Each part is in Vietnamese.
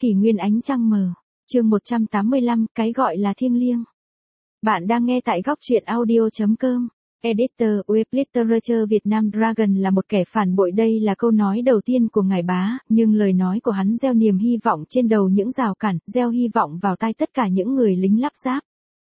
Kỷ nguyên ánh trăng mờ. Chương 185, cái gọi là thiêng liêng. Bạn đang nghe tại góc truyện audio.com. Editor, Web Literature Việt Nam Dragon là một kẻ phản bội, đây là câu nói đầu tiên của ngài Bá, nhưng lời nói của hắn gieo niềm hy vọng trên đầu những rào cản, gieo hy vọng vào tai tất cả những người lính lắp ráp.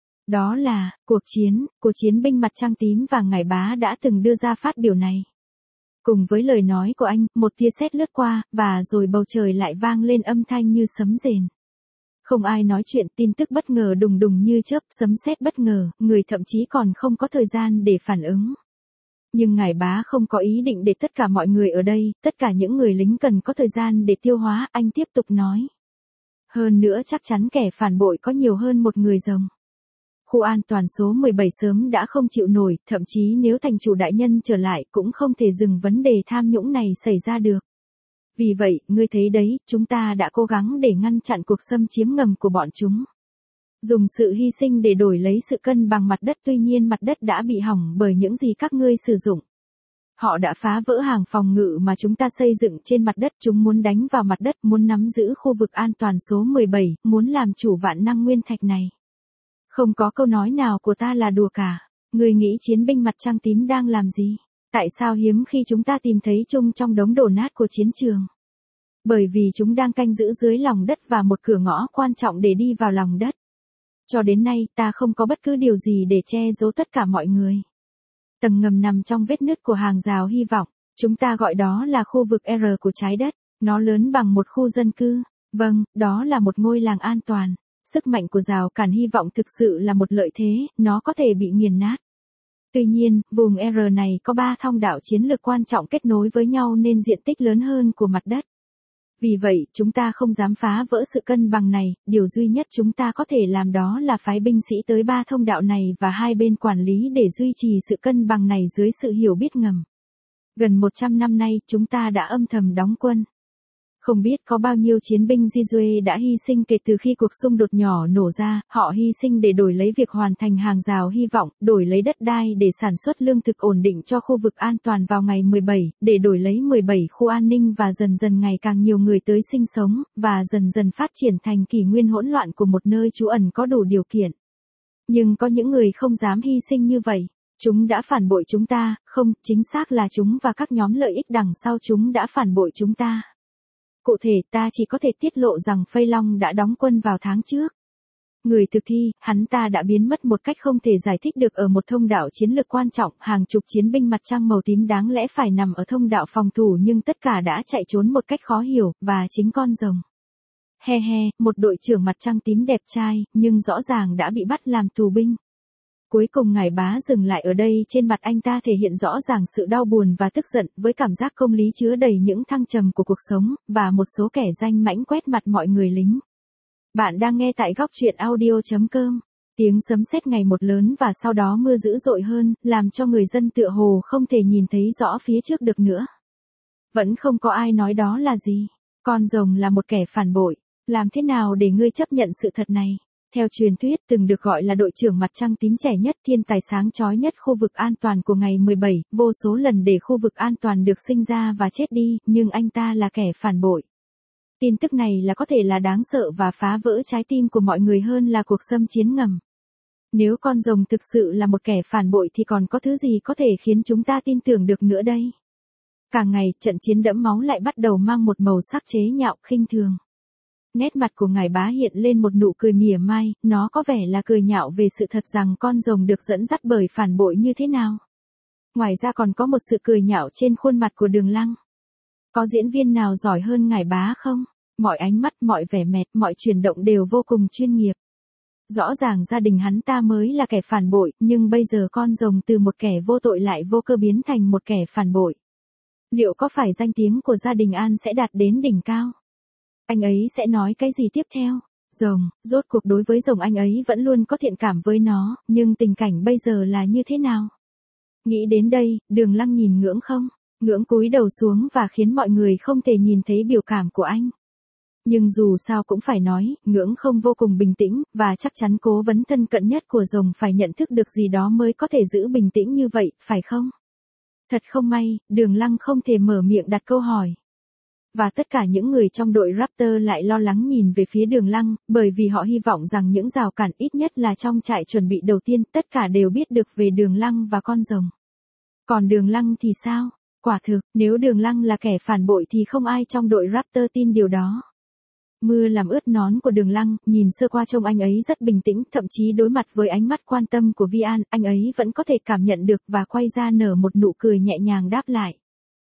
Đó là, cuộc chiến của chiến binh mặt trăng tím, và ngài Bá đã từng đưa ra phát biểu này. Cùng với lời nói của anh, một tia sét lướt qua, và rồi bầu trời lại vang lên âm thanh như sấm rền. Không ai nói chuyện, tin tức bất ngờ đùng đùng như chớp, sấm sét bất ngờ, người thậm chí còn không có thời gian để phản ứng. Nhưng ngài Bá không có ý định để tất cả mọi người ở đây, tất cả những người lính cần có thời gian để tiêu hóa, anh tiếp tục nói. Hơn nữa chắc chắn kẻ phản bội có nhiều hơn một người rồng. Khu an toàn số 17 sớm đã không chịu nổi, thậm chí nếu thành chủ đại nhân trở lại cũng không thể dừng vấn đề tham nhũng này xảy ra được. Vì vậy, ngươi thấy đấy, chúng ta đã cố gắng để ngăn chặn cuộc xâm chiếm ngầm của bọn chúng. Dùng sự hy sinh để đổi lấy sự cân bằng mặt đất, tuy nhiên mặt đất đã bị hỏng bởi những gì các ngươi sử dụng. Họ đã phá vỡ hàng phòng ngự mà chúng ta xây dựng trên mặt đất, chúng muốn đánh vào mặt đất, muốn nắm giữ khu vực an toàn số 17, muốn làm chủ vạn năng nguyên thạch này. Không có câu nói nào của ta là đùa cả. Ngươi nghĩ chiến binh mặt trăng tím đang làm gì? Tại sao hiếm khi chúng ta tìm thấy chúng trong đống đổ nát của chiến trường? Bởi vì chúng đang canh giữ dưới lòng đất và một cửa ngõ quan trọng để đi vào lòng đất. Cho đến nay, ta không có bất cứ điều gì để che giấu tất cả mọi người. Tầng ngầm nằm trong vết nứt của hàng rào hy vọng. Chúng ta gọi đó là khu vực R của trái đất. Nó lớn bằng một khu dân cư. Vâng, đó là một ngôi làng an toàn. Sức mạnh của rào cản hy vọng thực sự là một lợi thế, nó có thể bị nghiền nát. Tuy nhiên, vùng R này có 3 thông đạo chiến lược quan trọng kết nối với nhau nên diện tích lớn hơn của mặt đất. Vì vậy, chúng ta không dám phá vỡ sự cân bằng này, điều duy nhất chúng ta có thể làm đó là phái binh sĩ tới 3 thông đạo này và hai bên quản lý để duy trì sự cân bằng này dưới sự hiểu biết ngầm. Gần 100 năm nay, chúng ta đã âm thầm đóng quân. Không biết có bao nhiêu chiến binh Jizue đã hy sinh kể từ khi cuộc xung đột nhỏ nổ ra, họ hy sinh để đổi lấy việc hoàn thành hàng rào hy vọng, đổi lấy đất đai để sản xuất lương thực ổn định cho khu vực an toàn vào ngày 17, để đổi lấy 17 khu an ninh và dần dần ngày càng nhiều người tới sinh sống, và dần dần phát triển thành kỷ nguyên hỗn loạn của một nơi trú ẩn có đủ điều kiện. Nhưng có những người không dám hy sinh như vậy. Chúng đã phản bội chúng ta, không, chính xác là chúng và các nhóm lợi ích đằng sau chúng đã phản bội chúng ta. Cụ thể, ta chỉ có thể tiết lộ rằng Phây Long đã đóng quân vào tháng trước. Người thực thi, hắn ta đã biến mất một cách không thể giải thích được ở một thông đạo chiến lược quan trọng, hàng chục chiến binh mặt trăng màu tím đáng lẽ phải nằm ở thông đạo phòng thủ nhưng tất cả đã chạy trốn một cách khó hiểu, và chính con rồng. He he, một đội trưởng mặt trăng tím đẹp trai, nhưng rõ ràng đã bị bắt làm tù binh. Cuối cùng ngài Bá dừng lại ở đây, trên mặt anh ta thể hiện rõ ràng sự đau buồn và tức giận, với cảm giác công lý chứa đầy những thăng trầm của cuộc sống, và một số kẻ danh mãnh quét mặt mọi người lính. Bạn đang nghe tại góc truyện audio.com. Tiếng sấm sét ngày một lớn và sau đó mưa dữ dội hơn, làm cho người dân tựa hồ không thể nhìn thấy rõ phía trước được nữa. Vẫn không có ai nói đó là gì. Con rồng là một kẻ phản bội. Làm thế nào để ngươi chấp nhận sự thật này? Theo truyền thuyết, từng được gọi là đội trưởng mặt trăng tím trẻ nhất, thiên tài sáng chói nhất khu vực an toàn của ngày 17, vô số lần để khu vực an toàn được sinh ra và chết đi, nhưng anh ta là kẻ phản bội. Tin tức này là có thể là đáng sợ và phá vỡ trái tim của mọi người hơn là cuộc xâm chiến ngầm. Nếu con rồng thực sự là một kẻ phản bội thì còn có thứ gì có thể khiến chúng ta tin tưởng được nữa đây? Càng ngày, trận chiến đẫm máu lại bắt đầu mang một màu sắc chế nhạo, khinh thường. Nét mặt của ngài Bá hiện lên một nụ cười mỉa mai, nó có vẻ là cười nhạo về sự thật rằng con rồng được dẫn dắt bởi phản bội như thế nào. Ngoài ra còn có một sự cười nhạo trên khuôn mặt của Đường Lăng. Có diễn viên nào giỏi hơn ngài Bá không? Mọi ánh mắt, mọi vẻ mệt, mọi chuyển động đều vô cùng chuyên nghiệp. Rõ ràng gia đình hắn ta mới là kẻ phản bội, nhưng bây giờ con rồng từ một kẻ vô tội lại vô cơ biến thành một kẻ phản bội. Liệu có phải danh tiếng của gia đình An sẽ đạt đến đỉnh cao? Anh ấy sẽ nói cái gì tiếp theo? Rồng, rốt cuộc đối với rồng anh ấy vẫn luôn có thiện cảm với nó, nhưng tình cảnh bây giờ là như thế nào? Nghĩ đến đây, Đường Lăng nhìn Ngưỡng không? Ngưỡng cúi đầu xuống và khiến mọi người không thể nhìn thấy biểu cảm của anh. Nhưng dù sao cũng phải nói, Ngưỡng không vô cùng bình tĩnh, và chắc chắn cố vấn thân cận nhất của rồng phải nhận thức được gì đó mới có thể giữ bình tĩnh như vậy, phải không? Thật không may, Đường Lăng không thể mở miệng đặt câu hỏi. Và tất cả những người trong đội Raptor lại lo lắng nhìn về phía Đường Lăng, bởi vì họ hy vọng rằng những rào cản ít nhất là trong trại chuẩn bị đầu tiên, tất cả đều biết được về Đường Lăng và con rồng. Còn Đường Lăng thì sao? Quả thực, nếu Đường Lăng là kẻ phản bội thì không ai trong đội Raptor tin điều đó. Mưa làm ướt nón của Đường Lăng, nhìn sơ qua trông anh ấy rất bình tĩnh, thậm chí đối mặt với ánh mắt quan tâm của Vi An, anh ấy vẫn có thể cảm nhận được và quay ra nở một nụ cười nhẹ nhàng đáp lại.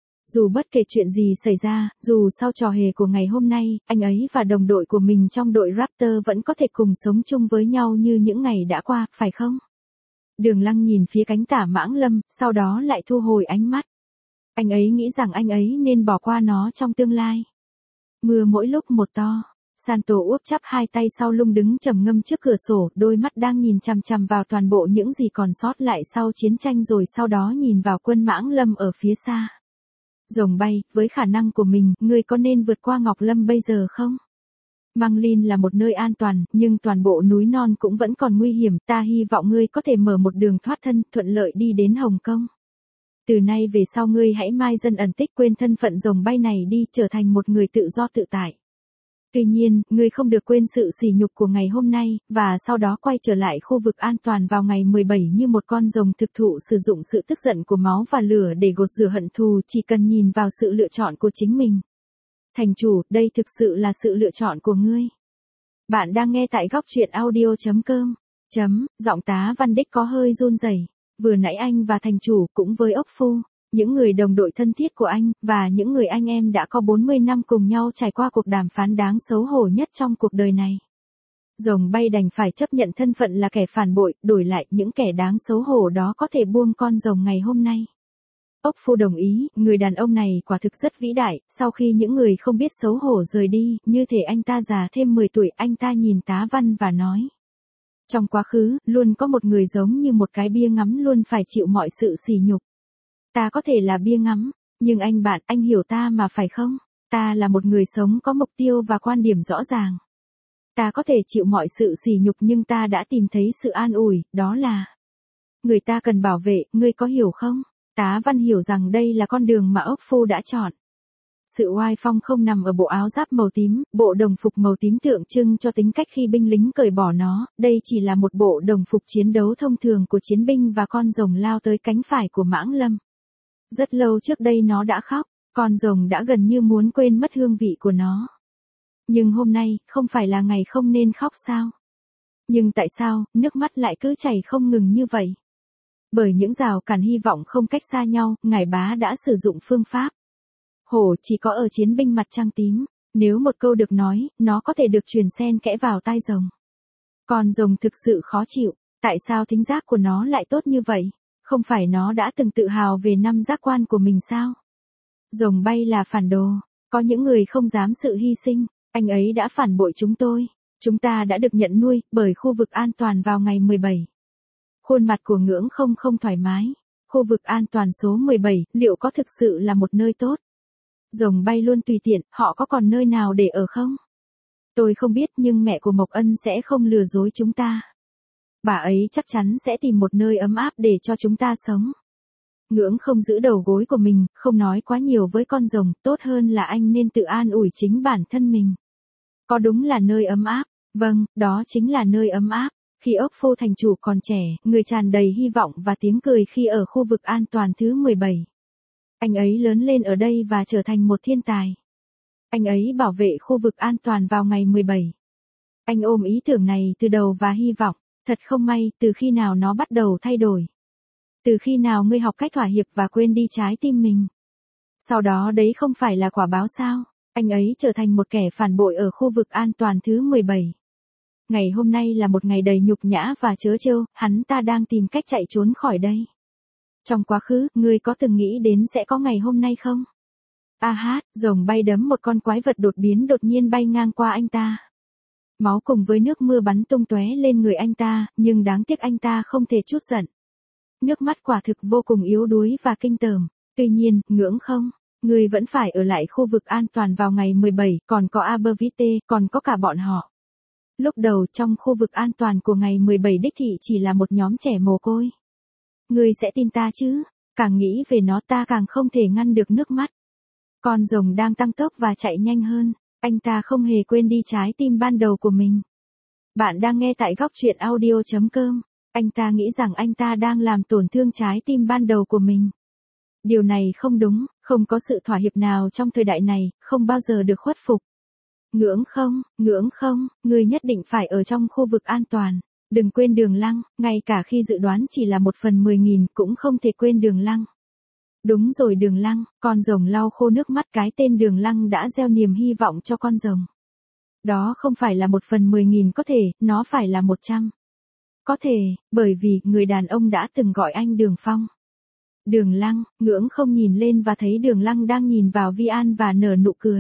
Dù bất kể chuyện gì xảy ra, dù sau trò hề của ngày hôm nay, anh ấy và đồng đội của mình trong đội Raptor vẫn có thể cùng sống chung với nhau như những ngày đã qua, phải không? Đường Lăng nhìn phía cánh tả Mãng Lâm, sau đó lại thu hồi ánh mắt. Anh ấy nghĩ rằng anh ấy nên bỏ qua nó trong tương lai. Mưa mỗi lúc một to. Santo úp chắp hai tay sau lưng đứng trầm ngâm trước cửa sổ, đôi mắt đang nhìn chằm chằm vào toàn bộ những gì còn sót lại sau chiến tranh, rồi sau đó nhìn vào quân Mãng Lâm ở phía xa. Rồng bay, với khả năng của mình, ngươi có nên vượt qua Ngọc Lâm bây giờ không? Mang Linh là một nơi an toàn, nhưng toàn bộ núi non cũng vẫn còn nguy hiểm, ta hy vọng ngươi có thể mở một đường thoát thân, thuận lợi đi đến Hồng Kông. Từ nay về sau ngươi hãy mai dân ẩn tích, quên thân phận rồng bay này đi, trở thành một người tự do tự tại. Tuy nhiên, ngươi không được quên sự sỉ nhục của ngày hôm nay, và sau đó quay trở lại khu vực an toàn vào ngày 17 như một con rồng thực thụ, sử dụng sự tức giận của máu và lửa để gột rửa hận thù, chỉ cần nhìn vào sự lựa chọn của chính mình. Thành chủ, đây thực sự là sự lựa chọn của ngươi. Bạn đang nghe tại góc truyện audio.com. Giọng tá Văn Đích có hơi run rẩy. Vừa nãy anh và thành chủ cũng với ốc phu, những người đồng đội thân thiết của anh, và những người anh em đã có 40 năm cùng nhau trải qua cuộc đàm phán đáng xấu hổ nhất trong cuộc đời này. Rồng bay đành phải chấp nhận thân phận là kẻ phản bội, đổi lại những kẻ đáng xấu hổ đó có thể buông con rồng ngày hôm nay. Ốc phu đồng ý, người đàn ông này quả thực rất vĩ đại, sau khi những người không biết xấu hổ rời đi, như thể anh ta già thêm 10 tuổi, anh ta nhìn tá Văn và nói. Trong quá khứ, luôn có một người giống như một cái bia ngắm luôn phải chịu mọi sự sỉ nhục. Ta có thể là bia ngắm, nhưng anh hiểu ta mà phải không? Ta là một người sống có mục tiêu và quan điểm rõ ràng. Ta có thể chịu mọi sự sỉ nhục nhưng ta đã tìm thấy sự an ủi, đó là người ta cần bảo vệ, ngươi có hiểu không? Tá Văn hiểu rằng đây là con đường mà ốc phu đã chọn. Sự oai phong không nằm ở bộ áo giáp màu tím, bộ đồng phục màu tím tượng trưng cho tính cách khi binh lính cởi bỏ nó, đây chỉ là một bộ đồng phục chiến đấu thông thường của chiến binh và con rồng lao tới cánh phải của Mãng Lâm. Rất lâu trước đây nó đã khóc, con rồng đã gần như muốn quên mất hương vị của nó. Nhưng hôm nay, không phải là ngày không nên khóc sao? Nhưng tại sao, nước mắt lại cứ chảy không ngừng như vậy? Bởi những rào cản hy vọng không cách xa nhau, ngài bá đã sử dụng phương pháp. Hổ chỉ có ở chiến binh mặt trăng tím, nếu một câu được nói, nó có thể được truyền xen kẽ vào tai rồng. Con rồng thực sự khó chịu, tại sao thính giác của nó lại tốt như vậy? Không phải nó đã từng tự hào về năm giác quan của mình sao? Rồng bay là phản đồ, có những người không dám sự hy sinh, anh ấy đã phản bội chúng tôi. Chúng ta đã được nhận nuôi bởi khu vực an toàn vào ngày 17. Khuôn mặt của Ngưỡng không thoải mái. Khu vực an toàn số 17, liệu có thực sự là một nơi tốt? Rồng bay luôn tùy tiện, họ có còn nơi nào để ở không? Tôi không biết nhưng mẹ của Mộc Ân sẽ không lừa dối chúng ta. Bà ấy chắc chắn sẽ tìm một nơi ấm áp để cho chúng ta sống. Ngưỡng không giữ đầu gối của mình, không nói quá nhiều với con rồng, tốt hơn là anh nên tự an ủi chính bản thân mình. Có đúng là nơi ấm áp, vâng, đó chính là nơi ấm áp. Khi ốc phu thành chủ còn trẻ, người tràn đầy hy vọng và tiếng cười khi ở khu vực an toàn thứ 17. Anh ấy lớn lên ở đây và trở thành một thiên tài. Anh ấy bảo vệ khu vực an toàn vào ngày 17. Anh ôm ý tưởng này từ đầu và hy vọng, thật không may, từ khi nào nó bắt đầu thay đổi. Từ khi nào ngươi học cách thỏa hiệp và quên đi trái tim mình. Sau đó đấy không phải là quả báo sao, anh ấy trở thành một kẻ phản bội ở khu vực an toàn thứ 17. Ngày hôm nay là một ngày đầy nhục nhã và trớ trêu, hắn ta đang tìm cách chạy trốn khỏi đây. Trong quá khứ, ngươi có từng nghĩ đến sẽ có ngày hôm nay không? Rồng bay đấm một con quái vật đột biến đột nhiên bay ngang qua anh ta. Máu cùng với nước mưa bắn tung tóe lên người anh ta, nhưng đáng tiếc anh ta không thể trút giận. Nước mắt quả thực vô cùng yếu đuối và kinh tởm. Tuy nhiên, Ngưỡng không, ngươi vẫn phải ở lại khu vực an toàn vào ngày 17, còn có Abervite, còn có cả bọn họ. Lúc đầu trong khu vực an toàn của ngày 17 đích thị chỉ là một nhóm trẻ mồ côi. Ngươi sẽ tin ta chứ? Càng nghĩ về nó ta càng không thể ngăn được nước mắt. Con rồng đang tăng tốc và chạy nhanh hơn. Anh ta không hề quên đi trái tim ban đầu của mình. Bạn đang nghe tại góc truyện audio.com. Anh ta nghĩ rằng anh ta đang làm tổn thương trái tim ban đầu của mình. Điều này không đúng, không có sự thỏa hiệp nào trong thời đại này, không bao giờ được khuất phục. Ngưỡng không, ngươi nhất định phải ở trong khu vực an toàn. Đừng quên Đường Lăng, ngay cả khi dự đoán chỉ là 1/10.000 cũng không thể quên Đường Lăng. Đúng rồi Đường Lăng, con rồng lau khô nước mắt, cái tên Đường Lăng đã gieo niềm hy vọng cho con rồng. Đó không phải là 1/10.000 có thể, nó phải là 100. Có thể, bởi vì người đàn ông đã từng gọi anh Đường Phong. Đường Lăng, ngưỡng không nhìn lên và thấy Đường Lăng đang nhìn vào Vi An và nở nụ cười.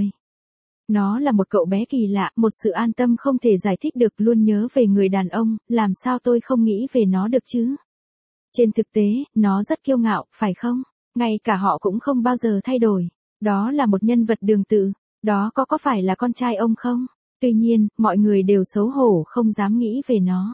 Nó là một cậu bé kỳ lạ, một sự an tâm không thể giải thích được, luôn nhớ về người đàn ông, làm sao tôi không nghĩ về nó được chứ? Trên thực tế, nó rất kiêu ngạo, phải không? Ngay cả họ cũng không bao giờ thay đổi. Đó là một nhân vật đường tự. Đó có phải là con trai ông không? Tuy nhiên, mọi người đều xấu hổ không dám nghĩ về nó.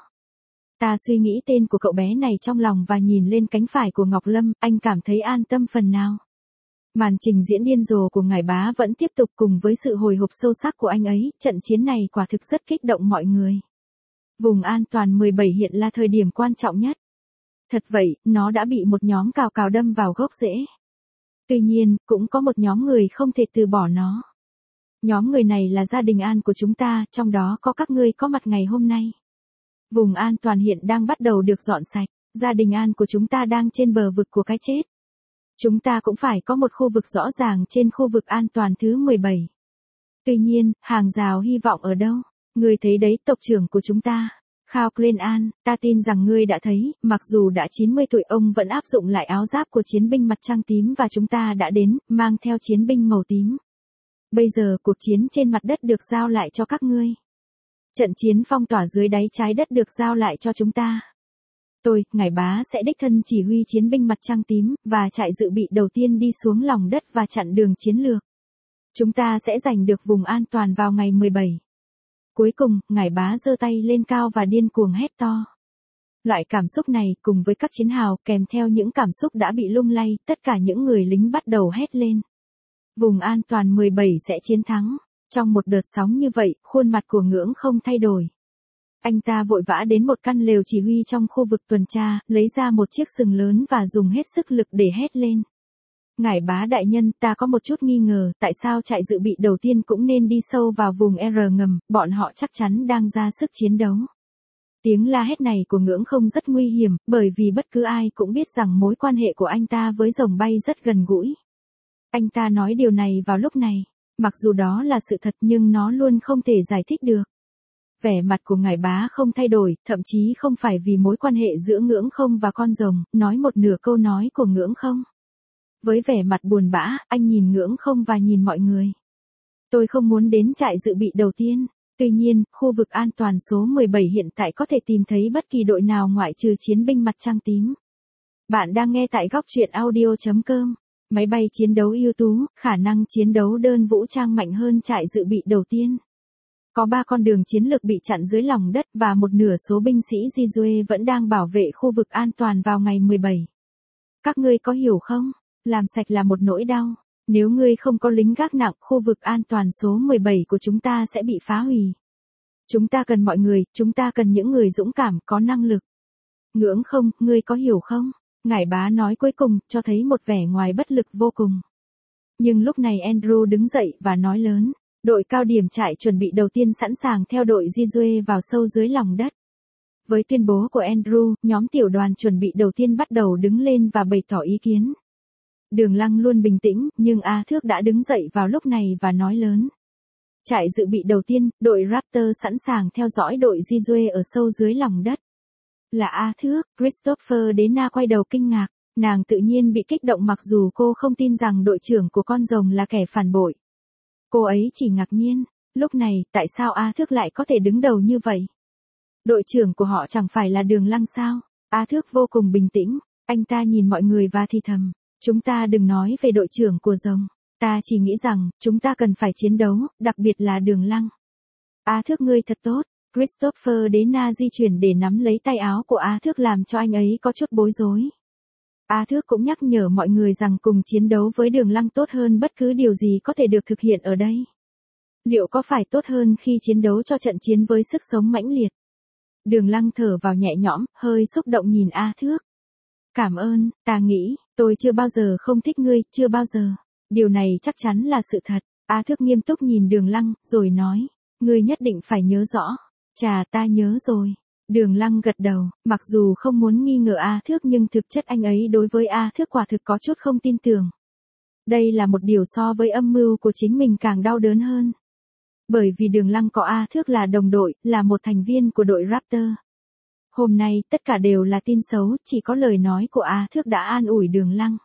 Ta suy nghĩ tên của cậu bé này trong lòng và nhìn lên cánh phải của Ngọc Lâm, anh cảm thấy an tâm phần nào. Màn trình diễn điên rồ của ngải bá vẫn tiếp tục cùng với sự hồi hộp sâu sắc của anh ấy, trận chiến này quả thực rất kích động mọi người. Vùng an toàn 17 hiện là thời điểm quan trọng nhất. Thật vậy, nó đã bị một nhóm cào cào đâm vào gốc rễ. Tuy nhiên, cũng có một nhóm người không thể từ bỏ nó. Nhóm người này là gia đình An của chúng ta, trong đó có các ngươi có mặt ngày hôm nay. Vùng an toàn hiện đang bắt đầu được dọn sạch, gia đình An của chúng ta đang trên bờ vực của cái chết. Chúng ta cũng phải có một khu vực rõ ràng trên khu vực an toàn thứ 17. Tuy nhiên, hàng rào hy vọng ở đâu? Ngươi thấy đấy, tộc trưởng của chúng ta. Khao Klen An, ta tin rằng ngươi đã thấy, mặc dù đã 90 tuổi ông vẫn áp dụng lại áo giáp của chiến binh mặt trăng tím và chúng ta đã đến, mang theo chiến binh màu tím. Bây giờ cuộc chiến trên mặt đất được giao lại cho các ngươi. Trận chiến phong tỏa dưới đáy trái đất được giao lại cho chúng ta. Tôi, ngải bá sẽ đích thân chỉ huy chiến binh mặt trăng tím, và trại dự bị đầu tiên đi xuống lòng đất và chặn đường chiến lược. Chúng ta sẽ giành được vùng an toàn vào ngày 17. Cuối cùng, ngải bá giơ tay lên cao và điên cuồng hét to. Loại cảm xúc này, cùng với các chiến hào, kèm theo những cảm xúc đã bị lung lay, tất cả những người lính bắt đầu hét lên. Vùng an toàn 17 sẽ chiến thắng. Trong một đợt sóng như vậy, khuôn mặt của Ngưỡng không thay đổi. Anh ta vội vã đến một căn lều chỉ huy trong khu vực tuần tra, lấy ra một chiếc sừng lớn và dùng hết sức lực để hét lên. Ngải bá đại nhân, ta có một chút nghi ngờ, tại sao trại dự bị đầu tiên cũng nên đi sâu vào vùng R ngầm, bọn họ chắc chắn đang ra sức chiến đấu. Tiếng la hét này của Ngưỡng không rất nguy hiểm, bởi vì bất cứ ai cũng biết rằng mối quan hệ của anh ta với rồng bay rất gần gũi. Anh ta nói điều này vào lúc này, mặc dù đó là sự thật nhưng nó luôn không thể giải thích được. Vẻ mặt của ngải bá không thay đổi, thậm chí không phải vì mối quan hệ giữa Ngưỡng không và con rồng, nói một nửa câu nói của Ngưỡng không. Với vẻ mặt buồn bã, anh nhìn Ngưỡng không và nhìn mọi người. Tôi không muốn đến trại dự bị đầu tiên. Tuy nhiên, khu vực an toàn số 17 hiện tại có thể tìm thấy bất kỳ đội nào ngoại trừ chiến binh mặt trăng tím. Bạn đang nghe tại góc truyện audio.com. Máy bay chiến đấu ưu tú, khả năng chiến đấu đơn vũ trang mạnh hơn trại dự bị đầu tiên. Có 3 con đường chiến lược bị chặn dưới lòng đất và một nửa số binh sĩ Jizue vẫn đang bảo vệ khu vực an toàn vào ngày 17. Các ngươi có hiểu không? Làm sạch là một nỗi đau. Nếu ngươi không có lính gác nặng, khu vực an toàn số 17 của chúng ta sẽ bị phá hủy. Chúng ta cần mọi người, chúng ta cần những người dũng cảm, có năng lực. Ngưỡng không, ngươi có hiểu không? Ngải bá nói cuối cùng, cho thấy một vẻ ngoài bất lực vô cùng. Nhưng lúc này Andrew đứng dậy và nói lớn. Đội cao điểm trại chuẩn bị đầu tiên sẵn sàng theo đội Jizue vào sâu dưới lòng đất. Với tuyên bố của Andrew, nhóm tiểu đoàn chuẩn bị đầu tiên bắt đầu đứng lên và bày tỏ ý kiến. Đường Lăng luôn bình tĩnh, nhưng A Thước đã đứng dậy vào lúc này và nói lớn. Trại dự bị đầu tiên, đội Raptor sẵn sàng theo dõi đội Jizue ở sâu dưới lòng đất. Là A Thước, Christopher Dena quay đầu kinh ngạc, nàng tự nhiên bị kích động mặc dù cô không tin rằng đội trưởng của con rồng là kẻ phản bội. Cô ấy chỉ ngạc nhiên, lúc này, tại sao A Thước lại có thể đứng đầu như vậy? Đội trưởng của họ chẳng phải là Đường Lăng sao? A Thước vô cùng bình tĩnh, anh ta nhìn mọi người và thì thầm, chúng ta đừng nói về đội trưởng của rồng, ta chỉ nghĩ rằng, chúng ta cần phải chiến đấu, đặc biệt là Đường Lăng. A Thước ngươi thật tốt, Christopher Dena di chuyển để nắm lấy tay áo của A Thước làm cho anh ấy có chút bối rối. A Thước cũng nhắc nhở mọi người rằng cùng chiến đấu với Đường Lăng tốt hơn bất cứ điều gì có thể được thực hiện ở đây. Liệu có phải tốt hơn khi chiến đấu cho trận chiến với sức sống mãnh liệt? Đường Lăng thở vào nhẹ nhõm, hơi xúc động nhìn A Thước. Cảm ơn, ta nghĩ, tôi chưa bao giờ không thích ngươi, chưa bao giờ. Điều này chắc chắn là sự thật. A Thước nghiêm túc nhìn Đường Lăng, rồi nói, ngươi nhất định phải nhớ rõ. Chà, ta nhớ rồi. Đường Lăng gật đầu, mặc dù không muốn nghi ngờ A Thước nhưng thực chất anh ấy đối với A Thước quả thực có chút không tin tưởng. Đây là một điều so với âm mưu của chính mình càng đau đớn hơn. Bởi vì Đường Lăng có A Thước là đồng đội, là một thành viên của đội Raptor. Hôm nay, tất cả đều là tin xấu, chỉ có lời nói của A Thước đã an ủi Đường Lăng.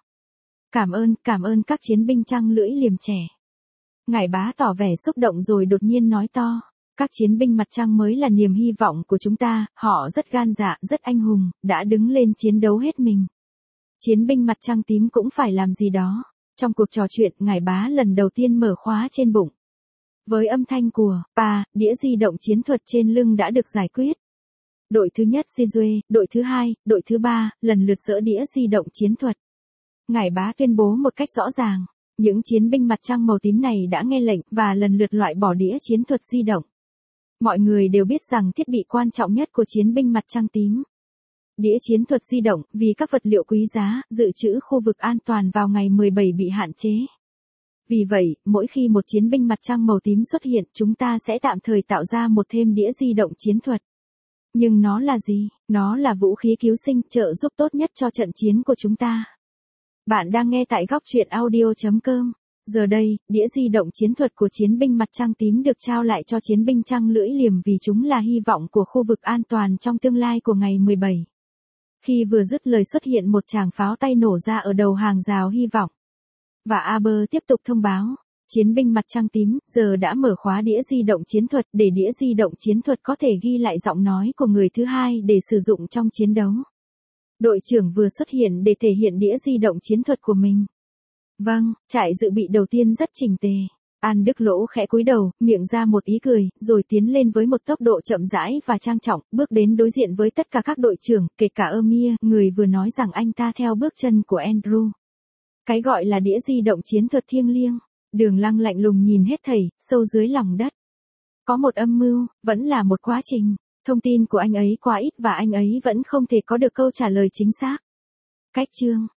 Cảm ơn các chiến binh trăng lưỡi liềm trẻ. Ngải Bá tỏ vẻ xúc động rồi đột nhiên nói to. Các chiến binh mặt trăng mới là niềm hy vọng của chúng ta, họ rất gan dạ, rất anh hùng, đã đứng lên chiến đấu hết mình. Chiến binh mặt trăng tím cũng phải làm gì đó. Trong cuộc trò chuyện, Ngải Bá lần đầu tiên mở khóa trên bụng. Với âm thanh của pa, đĩa di động chiến thuật trên lưng đã được giải quyết. Đội thứ nhất Sizue, đội thứ hai, đội thứ ba, lần lượt dỡ đĩa di động chiến thuật. Ngải Bá tuyên bố một cách rõ ràng, những chiến binh mặt trăng màu tím này đã nghe lệnh và lần lượt loại bỏ đĩa chiến thuật di động. Mọi người đều biết rằng thiết bị quan trọng nhất của chiến binh mặt trăng tím. Đĩa chiến thuật di động, vì các vật liệu quý giá, dự trữ khu vực an toàn vào ngày 17 bị hạn chế. Vì vậy, mỗi khi một chiến binh mặt trăng màu tím xuất hiện, chúng ta sẽ tạm thời tạo ra một thêm đĩa di động chiến thuật. Nhưng nó là gì? Nó là vũ khí cứu sinh, trợ giúp tốt nhất cho trận chiến của chúng ta. Bạn đang nghe tại góc truyện audio.com. Giờ đây, đĩa di động chiến thuật của chiến binh mặt trăng tím được trao lại cho chiến binh trăng lưỡi liềm vì chúng là hy vọng của khu vực an toàn trong tương lai của ngày 17. Khi vừa dứt lời xuất hiện một tràng pháo tay nổ ra ở đầu hàng rào hy vọng. Và Aber tiếp tục thông báo, chiến binh mặt trăng tím giờ đã mở khóa đĩa di động chiến thuật để đĩa di động chiến thuật có thể ghi lại giọng nói của người thứ hai để sử dụng trong chiến đấu. Đội trưởng vừa xuất hiện để thể hiện đĩa di động chiến thuật của mình. Vâng, trại dự bị đầu tiên rất chỉnh tề. An Đức Lỗ khẽ cúi đầu, miệng ra một ý cười, rồi tiến lên với một tốc độ chậm rãi và trang trọng, bước đến đối diện với tất cả các đội trưởng, kể cả Amir, người vừa nói rằng anh ta theo bước chân của Andrew. Cái gọi là đĩa di động chiến thuật thiêng liêng. Đường Lăng lạnh lùng nhìn hết thảy, sâu dưới lòng đất. Có một âm mưu, vẫn là một quá trình. Thông tin của anh ấy quá ít và anh ấy vẫn không thể có được câu trả lời chính xác. Cách chương